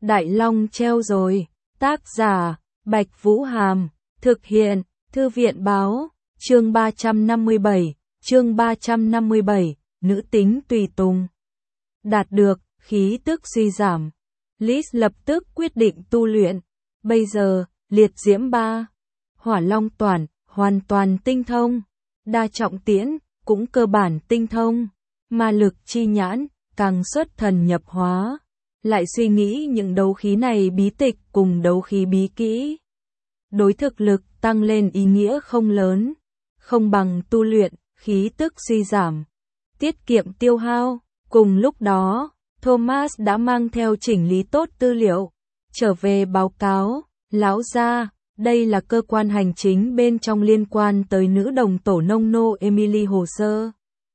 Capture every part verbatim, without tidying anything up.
Đại Long treo rồi. Tác giả, Bạch Vũ Hàm. Thực hiện, Thư viện Báo. Chương ba trăm năm mươi bảy. Chương ba trăm năm mươi bảy. Nữ tính tùy tùng. Đạt được, khí tức suy giảm. Liz lập tức quyết định tu luyện. Bây giờ, liệt diễm ba. Hỏa long toàn, hoàn toàn tinh thông. Đa trọng tiễn, cũng cơ bản tinh thông. Ma lực chi nhãn, càng xuất thần nhập hóa. Lại suy nghĩ những đấu khí này bí tịch cùng đấu khí bí kỹ. Đối thực lực tăng lên ý nghĩa không lớn. Không bằng tu luyện, khí tức suy giảm. Tiết kiệm tiêu hao. Cùng lúc đó, Thomas đã mang theo chỉnh lý tốt tư liệu. Trở về báo cáo, lão gia, đây là cơ quan hành chính bên trong liên quan tới nữ đồng tổ nông nô Emily hồ sơ.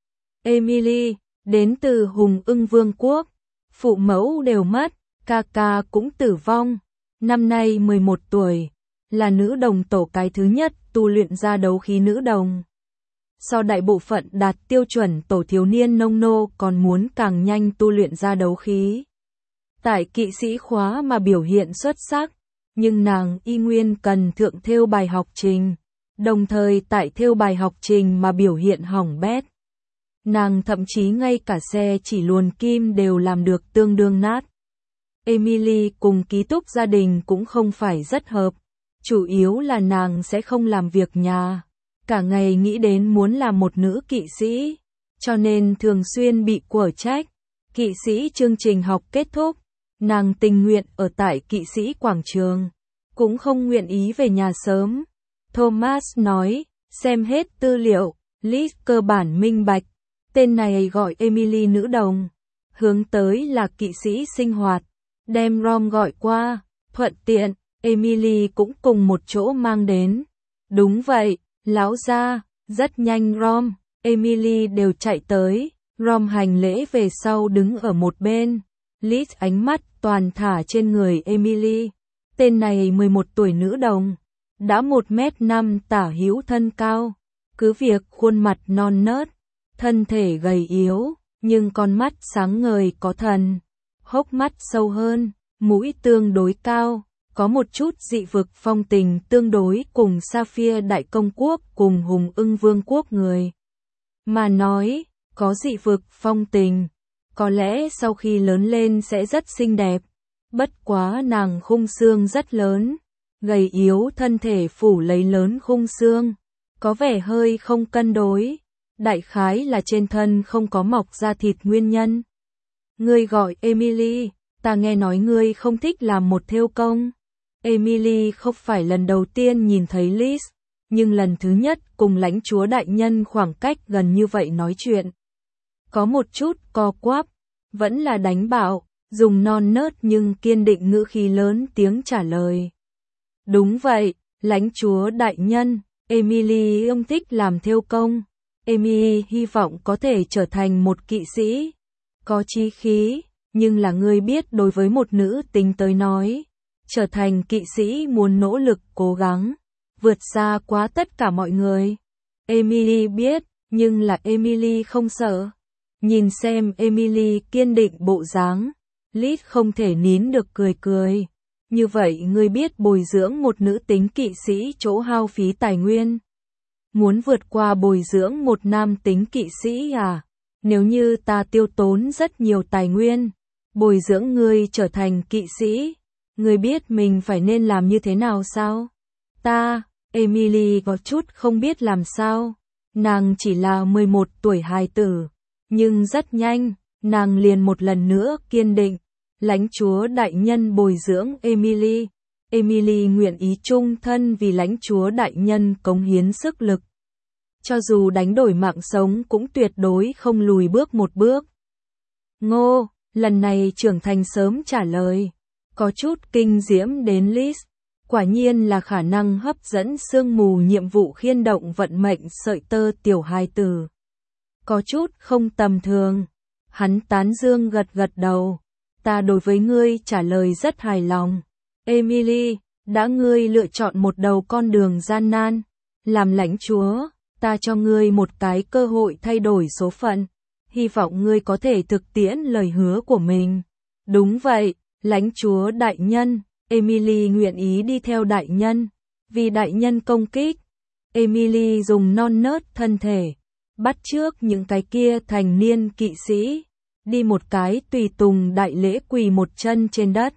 Emily, đến từ Hùng Ưng Vương quốc. Phụ mẫu đều mất, ca ca cũng tử vong. Năm nay mười một tuổi, là nữ đồng tổ cái thứ nhất tu luyện ra đấu khí nữ đồng. So đại bộ phận đạt tiêu chuẩn tổ thiếu niên nông nô còn muốn càng nhanh tu luyện ra đấu khí. Tại kỵ sĩ khóa mà biểu hiện xuất sắc, nhưng nàng y nguyên cần thượng thêu bài học trình, đồng thời tại thêu bài học trình mà biểu hiện hỏng bét. Nàng thậm chí ngay cả xe chỉ luồn kim đều làm được tương đương nát. Emily cùng ký túc gia đình cũng không phải rất hợp, chủ yếu là nàng sẽ không làm việc nhà, cả ngày nghĩ đến muốn làm một nữ kỵ sĩ, cho nên thường xuyên bị quở trách. Kỵ sĩ chương trình học kết thúc, nàng tình nguyện ở tại kỵ sĩ quảng trường, cũng không nguyện ý về nhà sớm. Thomas nói, xem hết tư liệu, Liz cơ bản minh bạch. Tên này gọi Emily nữ đồng, hướng tới là kỵ sĩ sinh hoạt, đem Rom gọi qua, thuận tiện, Emily cũng cùng một chỗ mang đến. Đúng vậy, lão gia, rất nhanh Rom, Emily đều chạy tới, Rom hành lễ về sau đứng ở một bên. Liz ánh mắt toàn thả trên người Emily, tên này mười một tuổi nữ đồng, đã một mét năm tả hữu thân cao, cứ việc khuôn mặt non nớt. Thân thể gầy yếu, nhưng con mắt sáng ngời có thần, hốc mắt sâu hơn, mũi tương đối cao, có một chút dị vực phong tình tương đối cùng Sapphire Đại Công Quốc cùng Hùng Ưng Vương quốc người. Mà nói, có dị vực phong tình, có lẽ sau khi lớn lên sẽ rất xinh đẹp, bất quá nàng khung xương rất lớn, gầy yếu thân thể phủ lấy lớn khung xương, có vẻ hơi không cân đối. Đại khái là trên thân không có mọc da thịt nguyên nhân. Ngươi gọi Emily, ta nghe nói ngươi không thích làm một thêu công. Emily không phải lần đầu tiên nhìn thấy Liz, nhưng lần thứ nhất cùng lãnh chúa đại nhân khoảng cách gần như vậy nói chuyện. Có một chút co quắp, vẫn là đánh bạo, dùng non nớt nhưng kiên định ngữ khí lớn tiếng trả lời. Đúng vậy, lãnh chúa đại nhân, Emily ông thích làm thêu công. Emily hy vọng có thể trở thành một kỵ sĩ, có chí khí, nhưng là người biết đối với một nữ tính tới nói, trở thành kỵ sĩ muốn nỗ lực cố gắng, vượt xa quá tất cả mọi người. Emily biết, nhưng là Emily không sợ. Nhìn xem Emily kiên định bộ dáng, Liz không thể nín được cười cười. Như vậy ngươi biết bồi dưỡng một nữ tính kỵ sĩ chỗ hao phí tài nguyên. Muốn vượt qua bồi dưỡng một nam tính kỵ sĩ à? Nếu như ta tiêu tốn rất nhiều tài nguyên, bồi dưỡng ngươi trở thành kỵ sĩ, ngươi biết mình phải nên làm như thế nào sao? Ta, Emily có chút không biết làm sao. Nàng chỉ là mười một tuổi hài tử, nhưng rất nhanh, nàng liền một lần nữa kiên định. Lãnh chúa đại nhân bồi dưỡng Emily. Emily nguyện ý chung thân vì lãnh chúa đại nhân cống hiến sức lực. Cho dù đánh đổi mạng sống cũng tuyệt đối không lùi bước một bước. Ngô, lần này trưởng thành sớm trả lời. Có chút kinh diễm đến Liz. Quả nhiên là khả năng hấp dẫn sương mù nhiệm vụ khiên động vận mệnh sợi tơ tiểu hài tử. Có chút không tầm thường. Hắn tán dương gật gật đầu. Ta đối với ngươi trả lời rất hài lòng. Emily, đã ngươi lựa chọn một đầu con đường gian nan, làm lãnh chúa, ta cho ngươi một cái cơ hội thay đổi số phận, hy vọng ngươi có thể thực tiễn lời hứa của mình. Đúng vậy, Lãnh chúa đại nhân, Emily nguyện ý đi theo đại nhân. Vì đại nhân công kích, Emily dùng non nớt thân thể, bắt chước những cái kia thành niên kỵ sĩ, đi một cái tùy tùng đại lễ quỳ một chân trên đất.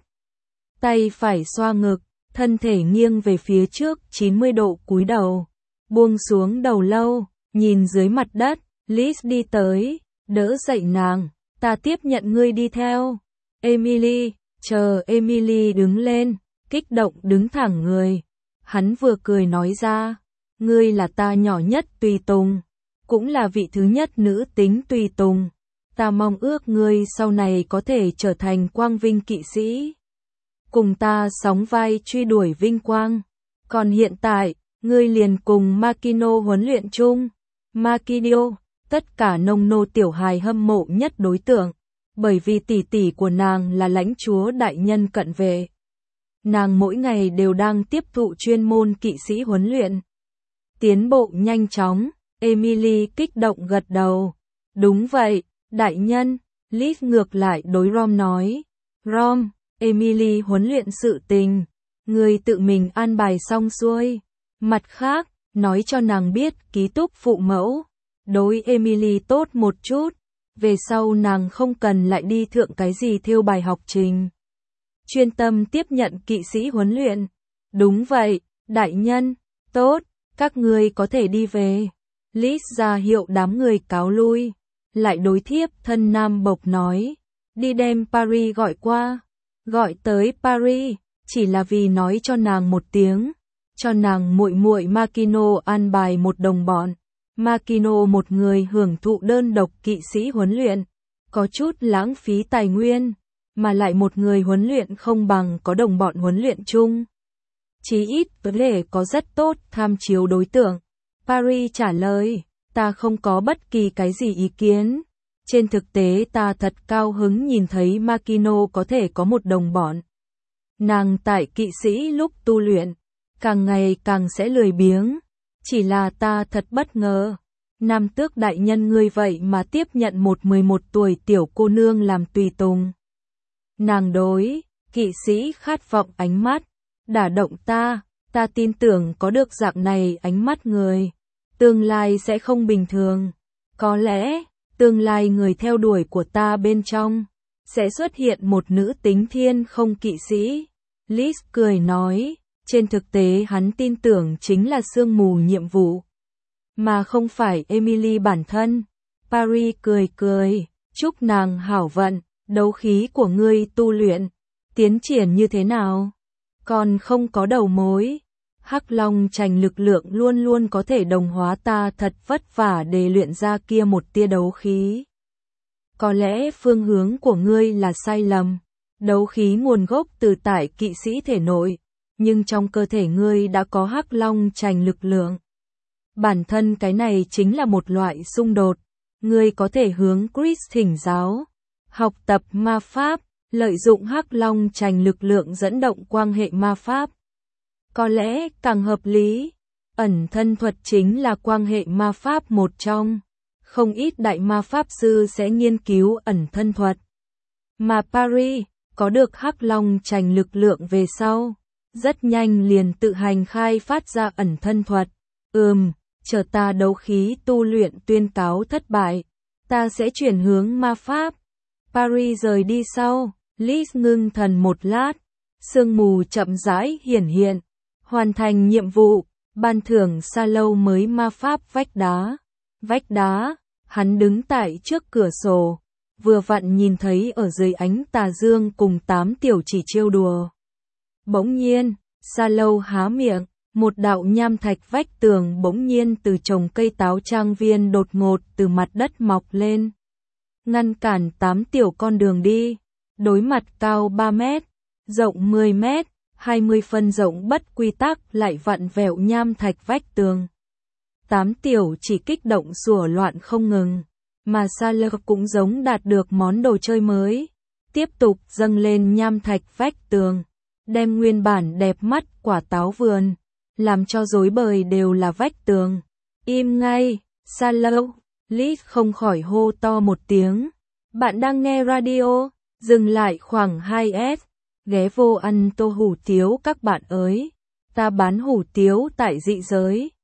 Tay phải xoa ngực, thân thể nghiêng về phía trước chín mươi độ cúi đầu, buông xuống đầu lâu, nhìn dưới mặt đất. Liz đi tới, đỡ dậy nàng, ta tiếp nhận ngươi đi theo. Emily, chờ Emily đứng lên, kích động đứng thẳng người. Hắn vừa cười nói ra, ngươi là ta nhỏ nhất tùy tùng, cũng là vị thứ nhất nữ tính tùy tùng. Ta mong ước ngươi sau này có thể trở thành quang vinh kỵ sĩ, cùng ta sóng vai truy đuổi vinh quang. Còn hiện tại, ngươi liền cùng Makino huấn luyện chung. Makino, tất cả nông nô tiểu hài hâm mộ nhất đối tượng, bởi vì tỷ tỷ của nàng là lãnh chúa đại nhân cận vệ. Nàng mỗi ngày đều đang tiếp thụ chuyên môn kỵ sĩ huấn luyện. Tiến bộ nhanh chóng, Emily kích động gật đầu. Đúng vậy, đại nhân. Liz ngược lại đối Rom nói. Rom, Emily huấn luyện sự tình, người tự mình an bài xong xuôi. Mặt khác, nói cho nàng biết ký túc phụ mẫu, đối Emily tốt một chút, về sau nàng không cần lại đi thượng cái gì theo bài học trình. Chuyên tâm tiếp nhận kỵ sĩ huấn luyện. Đúng vậy, đại nhân, tốt, các ngươi có thể đi về. Liz ra hiệu đám người cáo lui, lại đối thiếp thân nam bộc nói, đi đem Paris gọi qua. Gọi tới Paris, chỉ là vì nói cho nàng một tiếng, cho nàng muội muội Makino an bài một đồng bọn. Makino một người hưởng thụ đơn độc kỵ sĩ huấn luyện, có chút lãng phí tài nguyên, mà lại một người huấn luyện không bằng có đồng bọn huấn luyện chung. Chí ít có thể có rất tốt tham chiếu đối tượng. Paris trả lời, ta không có bất kỳ cái gì ý kiến. Trên thực tế ta thật cao hứng nhìn thấy Makino có thể có một đồng bọn. Nàng tại kỵ sĩ lúc tu luyện, càng ngày càng sẽ lười biếng. Chỉ là ta thật bất ngờ. Nam tước đại nhân ngươi vậy mà tiếp nhận một mười một tuổi tiểu cô nương làm tùy tùng. Nàng đối, kỵ sĩ khát vọng ánh mắt, đả động ta, ta tin tưởng có được dạng này ánh mắt người, tương lai sẽ không bình thường. Có lẽ, tương lai người theo đuổi của ta bên trong, sẽ xuất hiện một nữ tính thiên không kỵ sĩ. Liz cười nói, trên thực tế hắn tin tưởng chính là sương mù nhiệm vụ, mà không phải Emily bản thân. Paris cười cười, chúc nàng hảo vận, đấu khí của ngươi tu luyện, tiến triển như thế nào? Còn không có đầu mối. Hắc Long Trành lực lượng luôn luôn có thể đồng hóa ta thật vất vả để luyện ra kia một tia đấu khí. Có lẽ phương hướng của ngươi là sai lầm. Đấu khí nguồn gốc từ tại kỵ sĩ thể nội, nhưng trong cơ thể ngươi đã có Hắc Long Trành lực lượng. Bản thân cái này chính là một loại xung đột. Ngươi có thể hướng Chris thỉnh giáo, học tập ma pháp, lợi dụng Hắc Long Trành lực lượng dẫn động quan hệ ma pháp. Có lẽ càng hợp lý, ẩn thân thuật chính là quan hệ ma pháp một trong. Không ít đại ma pháp sư sẽ nghiên cứu ẩn thân thuật. Mà Paris, có được Hắc Long Trành lực lượng về sau, rất nhanh liền tự hành khai phát ra ẩn thân thuật. Ừm, chờ ta đấu khí tu luyện tuyên cáo thất bại, ta sẽ chuyển hướng ma pháp. Paris rời đi sau, Liz ngưng thần một lát, sương mù chậm rãi hiển hiện, hoàn thành nhiệm vụ, ban thưởng xa lâu mới ma pháp vách đá. Vách đá, hắn đứng tại trước cửa sổ, vừa vặn nhìn thấy ở dưới ánh tà dương cùng tám tiểu chỉ trêu đùa. Bỗng nhiên, xa lâu há miệng, một đạo nham thạch vách tường bỗng nhiên từ trồng cây táo trang viên đột ngột từ mặt đất mọc lên, ngăn cản tám tiểu con đường đi. Đối mặt cao ba mét, rộng mười mét, hai mươi phân rộng bất quy tắc lại vặn vẹo nham thạch vách tường. Tám tiểu chỉ kích động sủa loạn không ngừng, mà Saler cũng giống đạt được món đồ chơi mới, tiếp tục dâng lên nham thạch vách tường, đem nguyên bản đẹp mắt quả táo vườn, làm cho rối bời đều là vách tường. Im ngay, Saler, Liz không khỏi hô to một tiếng. Bạn đang nghe radio, dừng lại khoảng hai S. ghé vô ăn tô hủ tiếu các bạn ơi. Ta bán hủ tiếu tại dị giới.